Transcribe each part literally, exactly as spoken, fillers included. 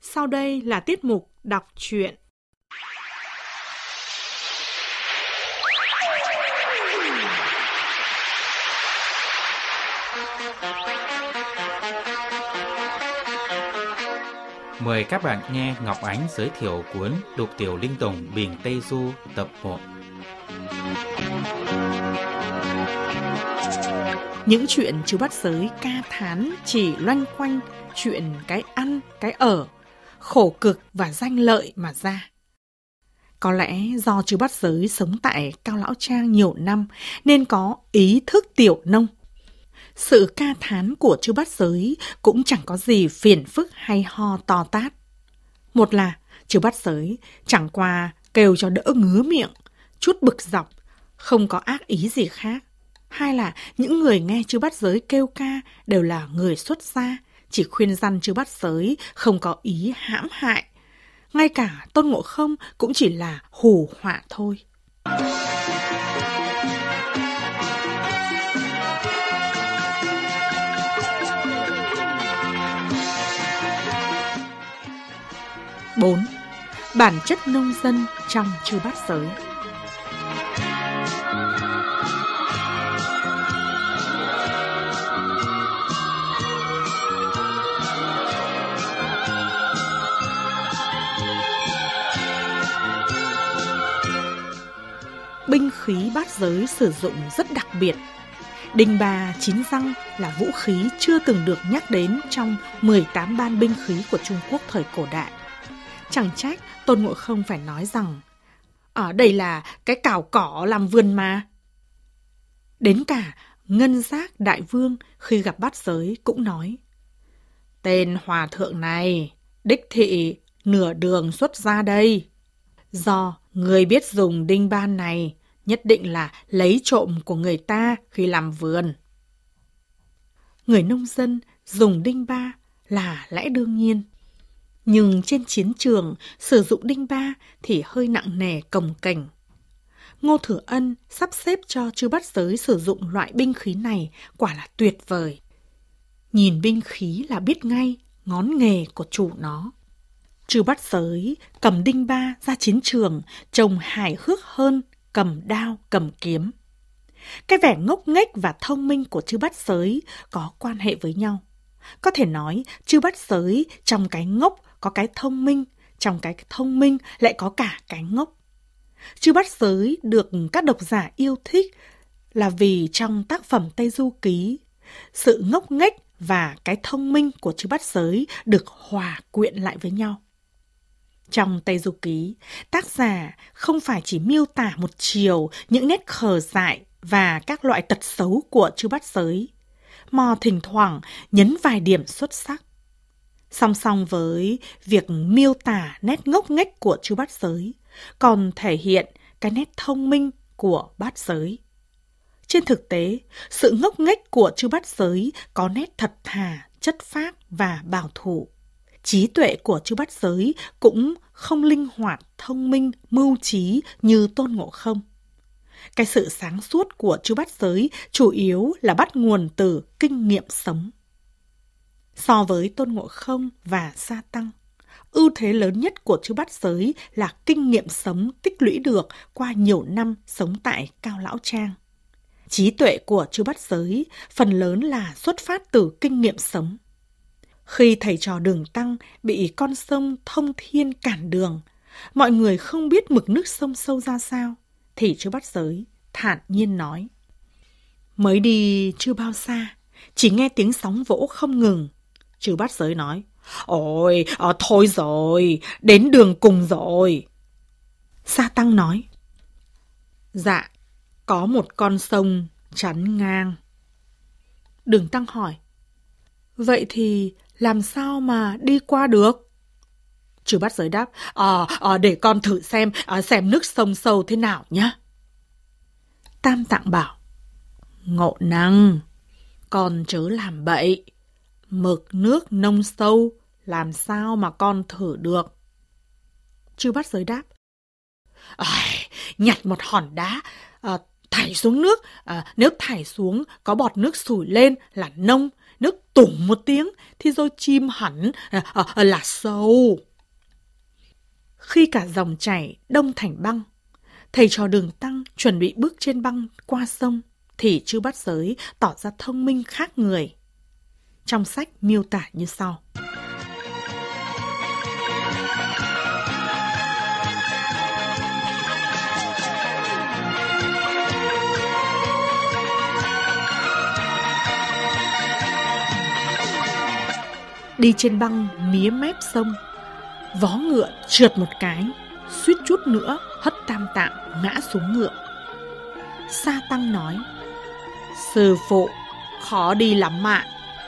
Sau đây là tiết mục đọc truyện. Mời các bạn nghe Ngọc Ánh giới thiệu cuốn Đục Tiểu Linh Tùng Bình Tây Du tập một. Những chuyện chú Bát Giới ca thán chỉ loanh quanh chuyện cái ăn, cái ở, khổ cực và danh lợi mà ra. Có lẽ do chú Bát Giới sống tại Cao Lão Trang nhiều năm nên có ý thức tiểu nông. Sự ca thán của chú Bát Giới cũng chẳng có gì phiền phức hay ho to tát. Một là chú Bát Giới chẳng qua kêu cho đỡ ngứa miệng, chút bực dọc, không có ác ý gì khác. Hai là những người nghe chú Bát Giới kêu ca đều là người xuất gia, chỉ khuyên răn chú Bát Giới không có ý hãm hại. Ngay cả Tôn Ngộ Không cũng chỉ là hù họa thôi. bốn. Bản chất nông dân trong Chư Bát Giới. Binh khí bát giới sử dụng rất đặc biệt. Đinh ba chín răng là vũ khí chưa từng được nhắc đến trong mười tám ban binh khí của Trung Quốc thời cổ đại. Chẳng trách Tôn Ngộ Không phải nói rằng ở đây là cái cào cỏ làm vườn mà. Đến cả Ngân Giác Đại Vương khi gặp bát giới cũng nói: tên hòa thượng này đích thị nửa đường xuất ra đây. Do người biết dùng đinh ban này nhất định là lấy trộm của người ta khi làm vườn. Người nông dân dùng đinh ba là lẽ đương nhiên. Nhưng trên chiến trường sử dụng đinh ba thì hơi nặng nề cồng kềnh. Ngô Thừa Ân sắp xếp cho Chư Bát Giới sử dụng loại binh khí này quả là tuyệt vời. Nhìn binh khí là biết ngay ngón nghề của chủ nó. Chư Bát Giới cầm đinh ba ra chiến trường trông hài hước hơn cầm đao cầm kiếm. Cái vẻ ngốc nghếch và thông minh của Chư Bát Giới có quan hệ với nhau. Có thể nói Chư Bát Giới trong cái ngốc có cái thông minh, trong cái thông minh lại có cả cái ngốc. Chư Bát Giới được các độc giả yêu thích là vì trong tác phẩm Tây Du Ký, sự ngốc nghếch và cái thông minh của Chư Bát Giới được hòa quyện lại với nhau. Trong Tây Du Ký, tác giả không phải chỉ miêu tả một chiều những nét khờ dại và các loại tật xấu của Chư Bát Giới, mà thỉnh thoảng nhấn vài điểm xuất sắc. Song song với việc miêu tả nét ngốc nghếch của Chư Bát Giới, còn thể hiện cái nét thông minh của bát giới. Trên thực tế, sự ngốc nghếch của Chư Bát Giới có nét thật thà, chất phác và bảo thủ. Trí tuệ của Chư Bát Giới cũng không linh hoạt, thông minh, mưu trí như Tôn Ngộ Không. Cái sự sáng suốt của Chư Bát Giới chủ yếu là bắt nguồn từ kinh nghiệm sống. So với Tôn Ngộ Không và Sa Tăng, ưu thế lớn nhất của Chư Bát Giới là kinh nghiệm sống tích lũy được qua nhiều năm sống tại Cao Lão Trang. Trí tuệ của Chư Bát Giới phần lớn là xuất phát từ kinh nghiệm sống. Khi thầy trò Đường Tăng bị con sông Thông Thiên cản đường, mọi người không biết mực nước sông sâu ra sao, thì Chư Bát Giới thản nhiên nói: mới đi chưa bao xa, chỉ nghe tiếng sóng vỗ không ngừng. Chư Bát Giới nói: ôi, à, thôi rồi, đến đường cùng rồi. Sa Tăng nói: dạ, có một con sông chắn ngang. Đường Tăng hỏi: vậy thì làm sao mà đi qua được? Chư Bát Giới đáp: à, à, để con thử xem, à, xem nước sông sâu thế nào nhé. Tam Tạng bảo: Ngộ Năng, con chớ làm bậy. Mực nước nông sâu, làm sao mà con thử được? Chư Bát Giới đáp: à, nhặt một hòn đá, à, thảy xuống nước, à, nếu thảy xuống có bọt nước sủi lên là nông, nước tủng một tiếng thì rồi chìm hẳn à, à, là sâu. Khi cả dòng chảy đông thành băng, thầy trò Đường Tăng chuẩn bị bước trên băng qua sông, thì Chư Bát Giới tỏ ra thông minh khác người. Trong sách miêu tả như sau. Đi trên băng mía mép sông, vó ngựa trượt một cái, suýt chút nữa hất Tam Tạng ngã xuống ngựa. Sa Tăng nói: Sư phụ, khó đi lắm ạ.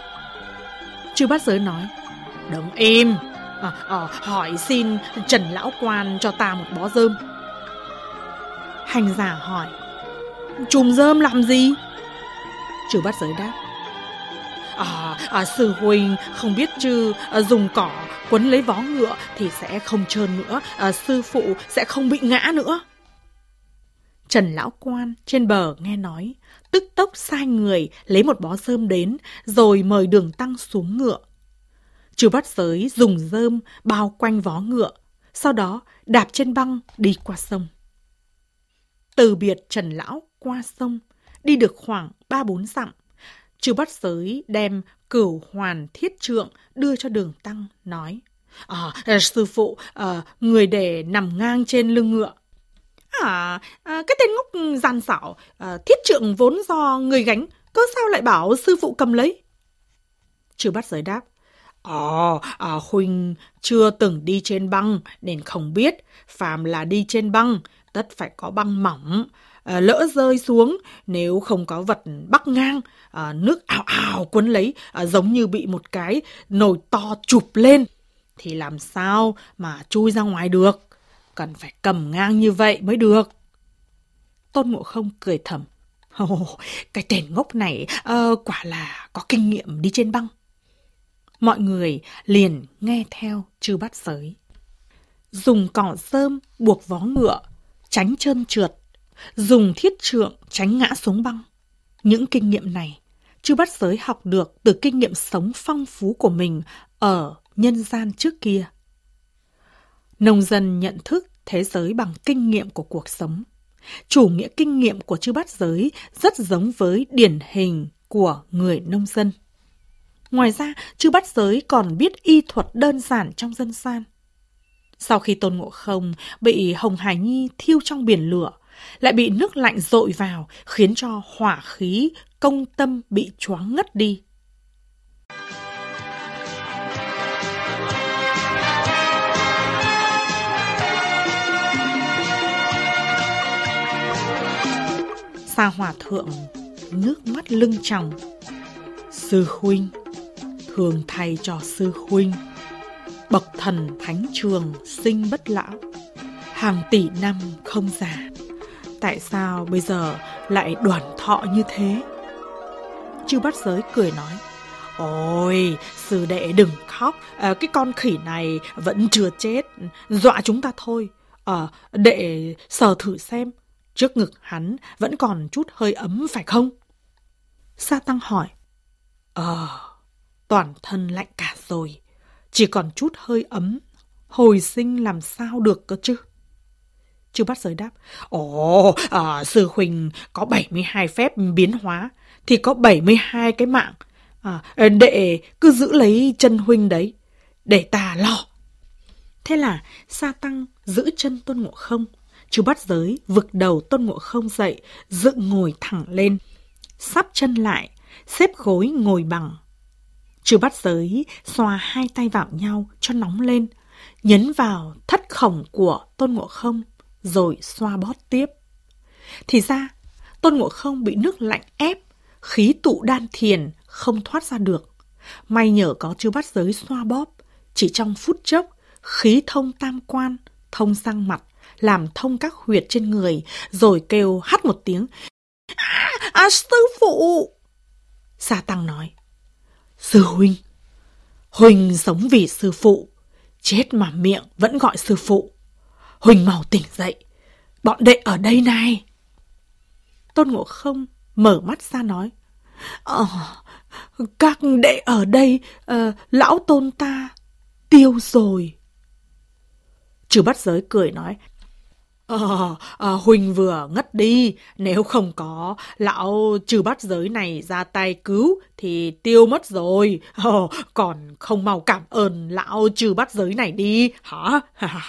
Chư Bát Giới nói: Đứng im, à, à, hỏi xin Trần Lão Quan cho ta một bó rơm. Hành giả hỏi: Chùm rơm làm gì? Chư Bát Giới đáp: À, à, sư huynh không biết chứ, à, dùng cỏ quấn lấy vó ngựa thì sẽ không trơn nữa, à, sư phụ sẽ không bị ngã nữa. Trần Lão Quan trên bờ nghe nói, tức tốc sai người lấy một bó rơm đến, rồi mời Đường Tăng xuống ngựa. Chư Bát Giới dùng rơm bao quanh vó ngựa, sau đó đạp trên băng đi qua sông. Từ biệt Trần Lão qua sông, đi được khoảng ba bốn dặm, Chư Bát Giới đem Cửu Hoàn Thiết Trượng đưa cho Đường Tăng, nói: À, sư phụ, à, người để nằm ngang trên lưng ngựa. À, à cái tên ngốc gian xảo, à, thiết trượng vốn do người gánh, có sao lại bảo sư phụ cầm lấy? Chư Bát Giới đáp: Ồ, à, à, huynh chưa từng đi trên băng nên không biết, phàm là đi trên băng tất phải có băng mỏng. À, lỡ rơi xuống, nếu không có vật bắc ngang, à, nước ào ào cuốn lấy, à, giống như bị một cái nồi to chụp lên, thì làm sao mà chui ra ngoài được? Cần phải cầm ngang như vậy mới được. Tôn Ngộ Không cười thầm: Ồ, cái tên ngốc này uh, quả là có kinh nghiệm đi trên băng. Mọi người liền nghe theo Chư Bát Giới. Dùng cỏ rơm buộc vó ngựa, tránh trơn trượt. Dùng thiết trượng tránh ngã xuống băng. Những kinh nghiệm này, Chư Bát Giới học được từ kinh nghiệm sống phong phú của mình ở nhân gian trước kia. Nông dân nhận thức thế giới bằng kinh nghiệm của cuộc sống. Chủ nghĩa kinh nghiệm của Chư Bát Giới rất giống với điển hình của người nông dân. Ngoài ra, Chư Bát Giới còn biết y thuật đơn giản trong dân gian. Sau khi Tôn Ngộ Không bị Hồng Hải Nhi thiêu trong biển lửa, lại bị nước lạnh dội vào, khiến cho hỏa khí công tâm bị choáng ngất đi. Sa Hòa Thượng nước mắt lưng tròng: Sư huynh, thường thay cho sư huynh. Bậc thần thánh trường sinh bất lão, hàng tỷ năm không già, tại sao bây giờ lại đoản thọ như thế? Chư Bát Giới cười nói: Ôi, sư đệ đừng khóc, à, cái con khỉ này vẫn chưa chết, dọa chúng ta thôi. À, đệ sờ thử xem, trước ngực hắn vẫn còn chút hơi ấm phải không? Sa Tăng hỏi: Ờ, toàn thân lạnh cả rồi, chỉ còn chút hơi ấm, hồi sinh làm sao được cơ chứ? Chư Bát Giới đáp: Ồ, à, sư huynh có bảy mươi hai phép biến hóa, thì có bảy mươi hai cái mạng. À, đệ cứ giữ lấy chân huynh đấy, để ta lo. Thế là Sa Tăng giữ chân Tôn Ngộ Không. Chư Bát Giới vực đầu Tôn Ngộ Không dậy, dựng ngồi thẳng lên, sắp chân lại, xếp gối ngồi bằng. Chư Bát Giới xoa hai tay vào nhau cho nóng lên, nhấn vào thất khổng của Tôn Ngộ Không, rồi xoa bóp tiếp. Thì ra, Tôn Ngộ Không bị nước lạnh ép, khí tụ đan thiền không thoát ra được. May nhờ có Chư Bát Giới xoa bóp, chỉ trong phút chốc, khí thông tam quan, thông sang mặt, làm thông các huyệt trên người, rồi kêu hắt một tiếng: À, à sư phụ! Sa Tăng nói: Sư huynh, huynh sống vì sư phụ, chết mà miệng vẫn gọi sư phụ. Huynh mau tỉnh dậy, bọn đệ ở đây này. Tôn Ngộ Không mở mắt ra nói: Ờ, Các đệ ở đây, uh, lão tôn ta tiêu rồi. Trừ Bắt Giới cười nói, Ờ, à, Huynh vừa ngất đi, nếu không có lão Trừ Bắt Giới này ra tay cứu thì tiêu mất rồi. Ờ, còn không mau cảm ơn lão Trừ Bắt Giới này đi, hả?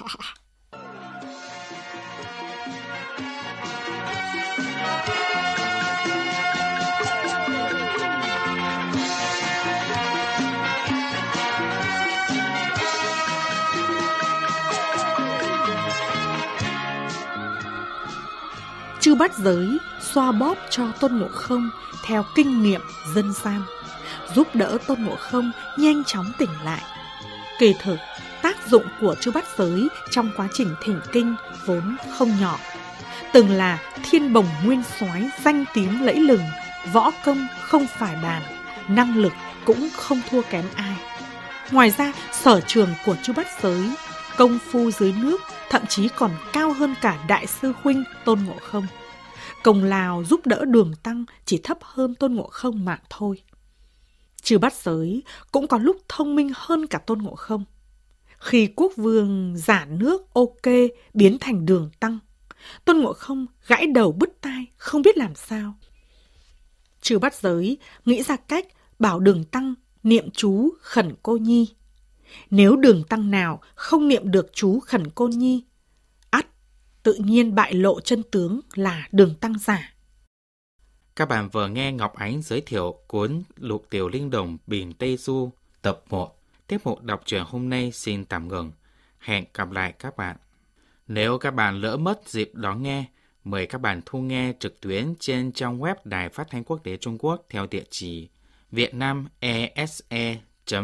Trừ Bắt Giới xoa bóp cho Tôn Ngộ Không theo kinh nghiệm dân gian, giúp đỡ Tôn Ngộ Không nhanh chóng tỉnh lại. Kỳ thực, tác dụng của Trừ Bắt Giới trong quá trình thỉnh kinh vốn không nhỏ. Từng là thiên bồng nguyên soái danh tiếng lẫy lừng, võ công không phải bàn, năng lực cũng không thua kém ai. Ngoài ra, sở trường của Trừ Bắt Giới, công phu dưới nước thậm chí còn cao hơn cả đại sư huynh Tôn Ngộ Không. Công lao giúp đỡ Đường Tăng chỉ thấp hơn Tôn Ngộ Không mà thôi. Trừ Bắt Giới cũng có lúc thông minh hơn cả Tôn Ngộ Không. Khi quốc vương giả nước ok biến thành Đường Tăng, Tôn Ngộ Không gãi đầu bứt tai không biết làm sao. Trừ Bắt Giới nghĩ ra cách bảo Đường Tăng niệm chú Khẩn Cô Nhi. Nếu Đường Tăng nào không niệm được chú Khẩn Cô Nhi, ắt tự nhiên bại lộ chân tướng là Đường Tăng giả. Các bạn vừa nghe Ngọc Ánh giới thiệu cuốn Lục Tiểu Linh Đồng Bình Tây Du tập một. Tiết mục đọc truyện hôm nay xin tạm ngừng. Hẹn gặp lại các bạn. Nếu các bạn lỡ mất dịp đón nghe, mời các bạn thu nghe trực tuyến trên trang web Đài Phát thanh Quốc tế Trung Quốc theo địa chỉ vietnamese